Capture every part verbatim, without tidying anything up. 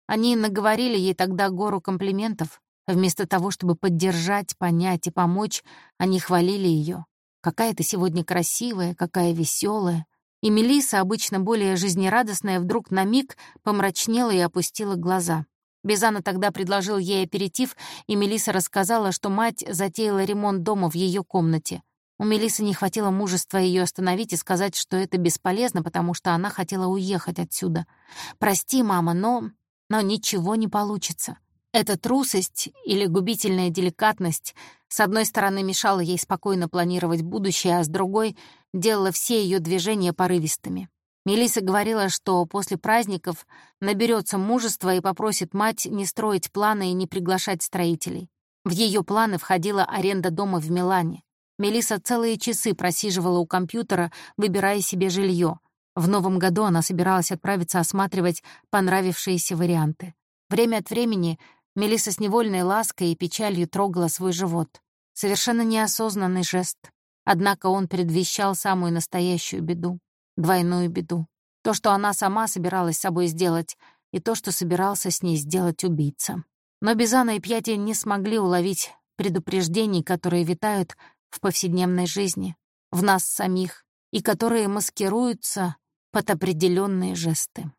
Они наговорили ей тогда гору комплиментов. Вместо того, чтобы поддержать, понять и помочь, они хвалили ее. Какая ты сегодня красивая, какая веселая. И Мелисса, обычно более жизнерадостная, вдруг на миг помрачнела и опустила глаза. Бизана тогда предложил ей аперитив, и Мелисса рассказала, что мать затеяла ремонт дома в ее комнате. У Мелиссы не хватило мужества ее остановить и сказать, что это бесполезно, потому что она хотела уехать отсюда. «Прости, мама, но... но ничего не получится». Эта трусость или губительная деликатность с одной стороны мешала ей спокойно планировать будущее, а с другой делала все ее движения порывистыми. Мелисса говорила, что после праздников наберется мужества и попросит мать не строить планы и не приглашать строителей. В ее планы входила аренда дома в Милане. Мелисса целые часы просиживала у компьютера, выбирая себе жилье. В новом году она собиралась отправиться осматривать понравившиеся варианты. Время от времени Мелисса с невольной лаской и печалью трогала свой живот. Совершенно неосознанный жест. Однако он предвещал самую настоящую беду. Двойную беду. То, что она сама собиралась с собой сделать, и то, что собирался с ней сделать убийца. Но Бизана и Пьяти не смогли уловить предупреждений, которые витают в повседневной жизни, в нас самих, и которые маскируются под определенные жесты.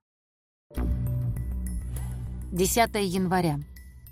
десятое января.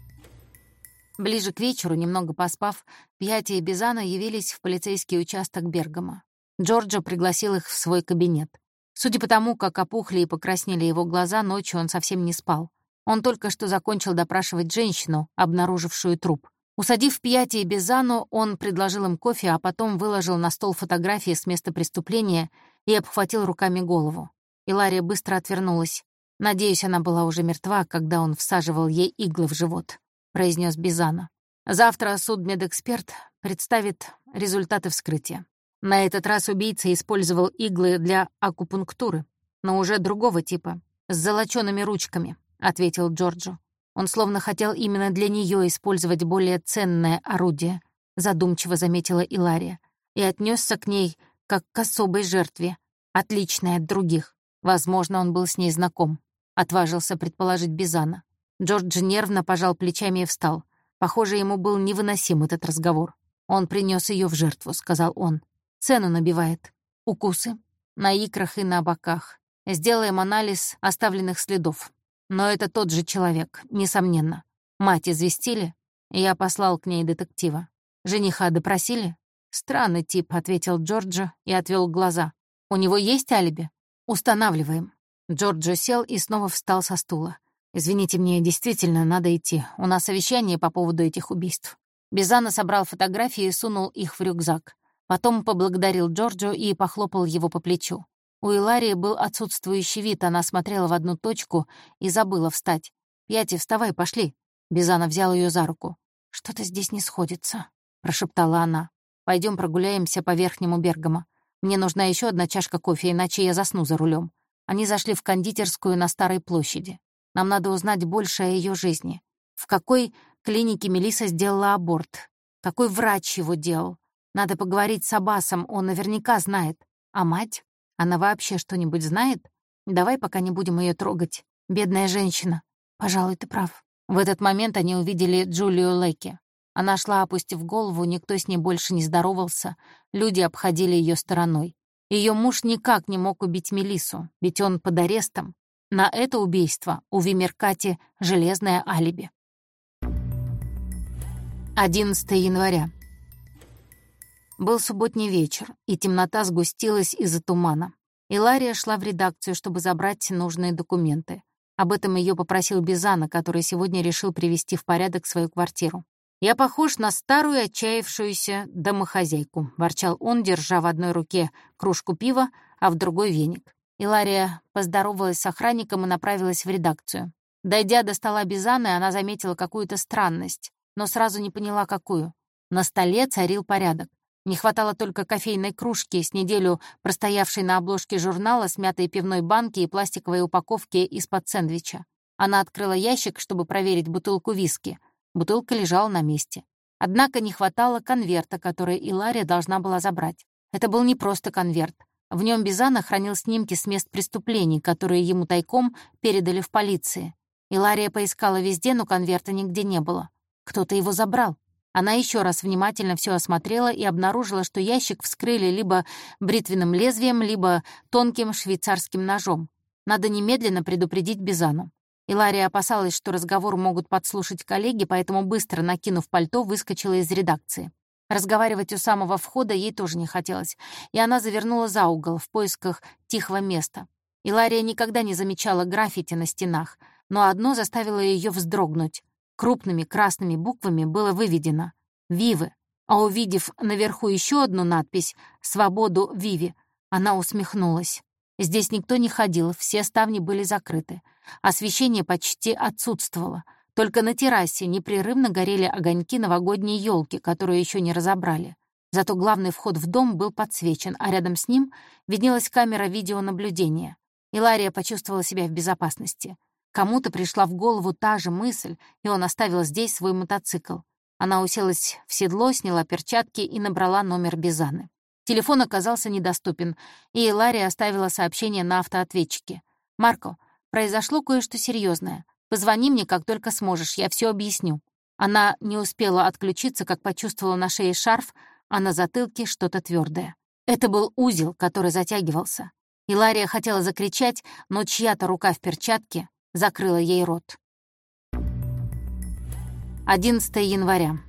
Ближе к вечеру, немного поспав, Пьяти и Бизана явились в полицейский участок Бергамо. Джорджо пригласил их в свой кабинет. Судя по тому, как опухли и покраснели его глаза, ночью он совсем не спал. Он только что закончил допрашивать женщину, обнаружившую труп. Усадив Пьяти и Бизану, он предложил им кофе, а потом выложил на стол фотографии с места преступления и обхватил руками голову. Илария быстро отвернулась. «Надеюсь, она была уже мертва, когда он всаживал ей иглы в живот», — произнес Бизана. «Завтра судмедэксперт представит результаты вскрытия. На этот раз убийца использовал иглы для акупунктуры, но уже другого типа, с золочёными ручками», — ответил Джорджо. «Он словно хотел именно для нее использовать более ценное орудие», — задумчиво заметила Илария, и отнесся к ней как к особой жертве, отличной от других. Возможно, он был с ней знаком, — отважился предположить Бизана. Джордж нервно пожал плечами и встал. Похоже, ему был невыносим этот разговор. «Он принес ее в жертву», — сказал он. «Цену набивает. Укусы на икрах и на боках. Сделаем анализ оставленных следов. Но это тот же человек, несомненно. Мать известили? Я послал к ней детектива. Жениха допросили?» «Странный тип», — ответил Джорджо и отвел глаза. «У него есть алиби?» «Устанавливаем». Джорджо сел и снова встал со стула. «Извините, мне действительно надо идти. У нас совещание по поводу этих убийств». Бизана собрал фотографии и сунул их в рюкзак. Потом поблагодарил Джорджо и похлопал его по плечу. У Иларии был отсутствующий вид, она смотрела в одну точку и забыла встать. «Пьяти, вставай, пошли». Бизана взял ее за руку. «Что-то здесь не сходится», — прошептала она. «Пойдем прогуляемся по Верхнему Бергамо. Мне нужна еще одна чашка кофе, иначе я засну за рулем». Они зашли в кондитерскую на Старой площади. «Нам надо узнать больше о ее жизни. В какой клинике Мелисса сделала аборт? Какой врач его делал? Надо поговорить с Аббасом, он наверняка знает. А мать? Она вообще что-нибудь знает? Давай пока не будем ее трогать. Бедная женщина. Пожалуй, ты прав». В этот момент они увидели Джулию Лекки. Она шла, опустив голову, никто с ней больше не здоровался, люди обходили ее стороной. Ее муж никак не мог убить Мелиссу, ведь он под арестом. На это убийство у Вимеркати железное алиби. одиннадцатое января. Был субботний вечер, и темнота сгустилась из-за тумана. Илария шла в редакцию, чтобы забрать нужные документы. Об этом ее попросил Бизана, который сегодня решил привести в порядок свою квартиру. «Я похож на старую отчаявшуюся домохозяйку», — ворчал он, держа в одной руке кружку пива, а в другой — веник. Илария поздоровалась с охранником и направилась в редакцию. Дойдя до стола Бизаны, она заметила какую-то странность, но сразу не поняла, какую. На столе царил порядок. Не хватало только кофейной кружки, с неделю простоявшей на обложке журнала, смятой пивной банки и пластиковой упаковки из-под сэндвича. Она открыла ящик, чтобы проверить бутылку виски. Бутылка лежала на месте. Однако не хватало конверта, который Илария должна была забрать. Это был не просто конверт. В нем Бизана хранил снимки с мест преступлений, которые ему тайком передали в полиции. Илария поискала везде, но конверта нигде не было. Кто-то его забрал. Она еще раз внимательно все осмотрела и обнаружила, что ящик вскрыли либо бритвенным лезвием, либо тонким швейцарским ножом. Надо немедленно предупредить Бизану. Илария опасалась, что разговор могут подслушать коллеги, поэтому, быстро накинув пальто, выскочила из редакции. Разговаривать у самого входа ей тоже не хотелось, и она завернула за угол в поисках тихого места. Илария никогда не замечала граффити на стенах, но одно заставило ее вздрогнуть. Крупными красными буквами было выведено «Вивы», а увидев наверху еще одну надпись «Свободу Виви», она усмехнулась. Здесь никто не ходил, все ставни были закрыты. Освещение почти отсутствовало. Только на террасе непрерывно горели огоньки новогодней елки, которую еще не разобрали. Зато главный вход в дом был подсвечен, а рядом с ним виднелась камера видеонаблюдения. Илария почувствовала себя в безопасности. Кому-то пришла в голову та же мысль, и он оставил здесь свой мотоцикл. Она уселась в седло, сняла перчатки и набрала номер Бизаны. Телефон оказался недоступен, и Илария оставила сообщение на автоответчике. «Марко, произошло кое-что серьезное. Позвони мне, как только сможешь, я все объясню». Она не успела отключиться, как почувствовала на шее шарф, а на затылке что-то твердое. Это был узел, который затягивался. Илария хотела закричать, но чья-то рука в перчатке закрыла ей рот. одиннадцатого января.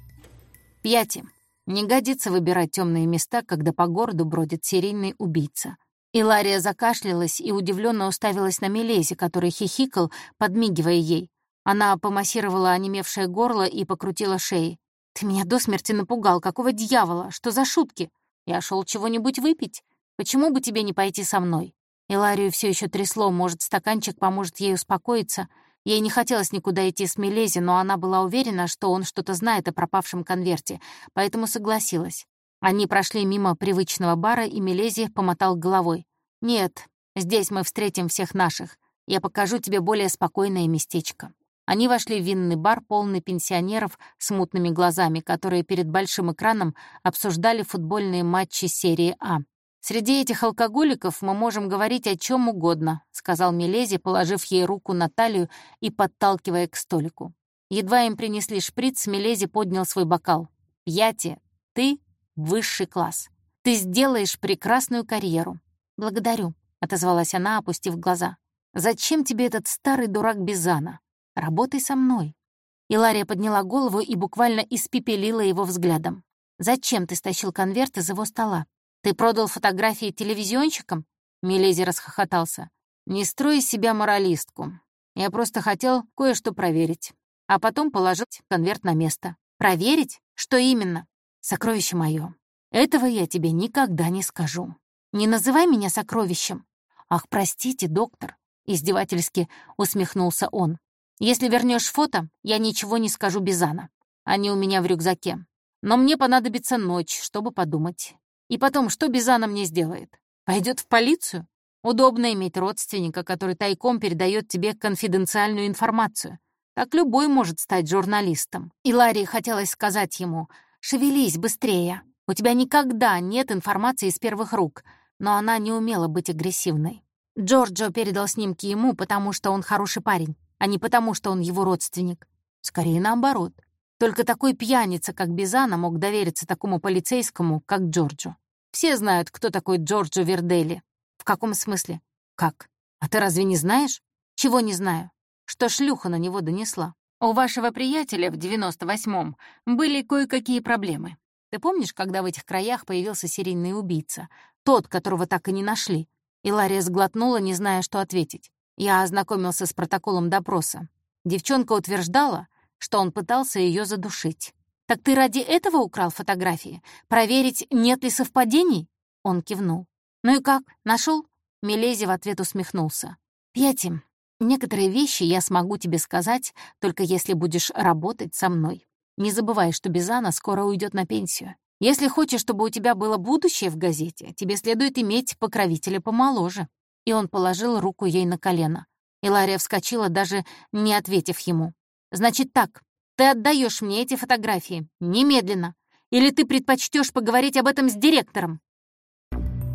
Пьяти. Не годится выбирать темные места, когда по городу бродит серийный убийца. Илария закашлялась и удивленно уставилась на Милезе, который хихикал, подмигивая ей. Она помассировала онемевшее горло и покрутила шеей. «Ты меня до смерти напугал. Какого дьявола? Что за шутки? Я шел чего-нибудь выпить. Почему бы тебе не пойти со мной?» Иларию все еще трясло, может, стаканчик поможет ей успокоиться. Ей не хотелось никуда идти с Милезе, но она была уверена, что он что-то знает о пропавшем конверте, поэтому согласилась. Они прошли мимо привычного бара, и Милезе помотал головой. «Нет, здесь мы встретим всех наших. Я покажу тебе более спокойное местечко». Они вошли в винный бар, полный пенсионеров с мутными глазами, которые перед большим экраном обсуждали футбольные матчи серии А. «Среди этих алкоголиков мы можем говорить о чем угодно», — сказал Милезе, положив ей руку на талию и подталкивая к столику. Едва им принесли шприц, Милезе поднял свой бокал. «Пьяти, ты — высший класс. Ты сделаешь прекрасную карьеру». «Благодарю», — отозвалась она, опустив глаза. «Зачем тебе этот старый дурак Бизана? Работай со мной». Илария подняла голову и буквально испепелила его взглядом. «Зачем ты стащил конверт из его стола? Ты продал фотографии телевизионщикам?» Милезе расхохотался. «Не строй из себя моралистку. Я просто хотел кое-что проверить. А потом положить конверт на место». «Проверить? Что именно?» «Сокровище мое. Этого я тебе никогда не скажу. Не называй меня сокровищем». «Ах, простите, доктор», — издевательски усмехнулся он. «Если вернешь фото, я ничего не скажу Бизана. Они у меня в рюкзаке. Но мне понадобится ночь, чтобы подумать. И потом, что Бизана мне сделает? Пойдет в полицию? Удобно иметь родственника, который тайком передает тебе конфиденциальную информацию. Так любой может стать журналистом». Иларии хотелось сказать ему: «Шевелись быстрее. У тебя никогда нет информации из первых рук». Но она не умела быть агрессивной. Джорджо передал снимки ему, потому что он хороший парень, а не потому, что он его родственник. Скорее наоборот. Только такой пьяница, как Бизана, мог довериться такому полицейскому, как Джорджо. Все знают, кто такой Джорджо Верделли. В каком смысле? Как? А ты разве не знаешь? Чего не знаю? Что шлюха на него донесла. У вашего приятеля в девяносто восьмом были кое-какие проблемы. Ты помнишь, когда в этих краях появился серийный убийца? Тот, которого так и не нашли. Илария сглотнула, не зная, что ответить. Я ознакомился с протоколом допроса. Девчонка утверждала, что он пытался ее задушить. «Так ты ради этого украл фотографии? Проверить, нет ли совпадений?» Он кивнул. «Ну и как, нашел?» Милезе в ответ усмехнулся. «Пьяти, некоторые вещи я смогу тебе сказать, только если будешь работать со мной. Не забывай, что Бизана скоро уйдет на пенсию. Если хочешь, чтобы у тебя было будущее в газете, тебе следует иметь покровителя помоложе». И он положил руку ей на колено. Илария вскочила, даже не ответив ему. «Значит так, ты отдаешь мне эти фотографии немедленно, или ты предпочтешь поговорить об этом с директором?»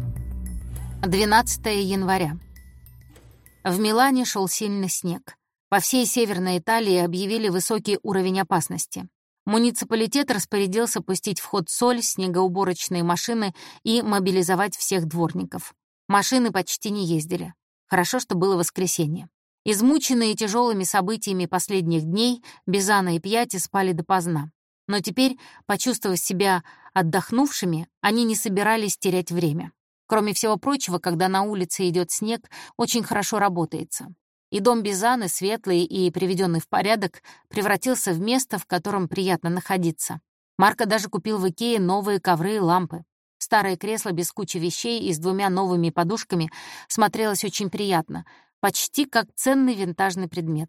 двенадцатого января. В Милане шел сильный снег. По всей Северной Италии объявили высокий уровень опасности. Муниципалитет распорядился пустить в ход соль, снегоуборочные машины и мобилизовать всех дворников. Машины почти не ездили. Хорошо, что было воскресенье. Измученные тяжелыми событиями последних дней, Бизана и Пьяти спали допоздна. Но теперь, почувствовав себя отдохнувшими, они не собирались терять время. Кроме всего прочего, когда на улице идет снег, очень хорошо работается. И дом Бизаны, светлый и приведенный в порядок, превратился в место, в котором приятно находиться. Марко даже купил в Икее новые ковры и лампы. Старое кресло без кучи вещей и с двумя новыми подушками смотрелось очень приятно, почти как ценный винтажный предмет.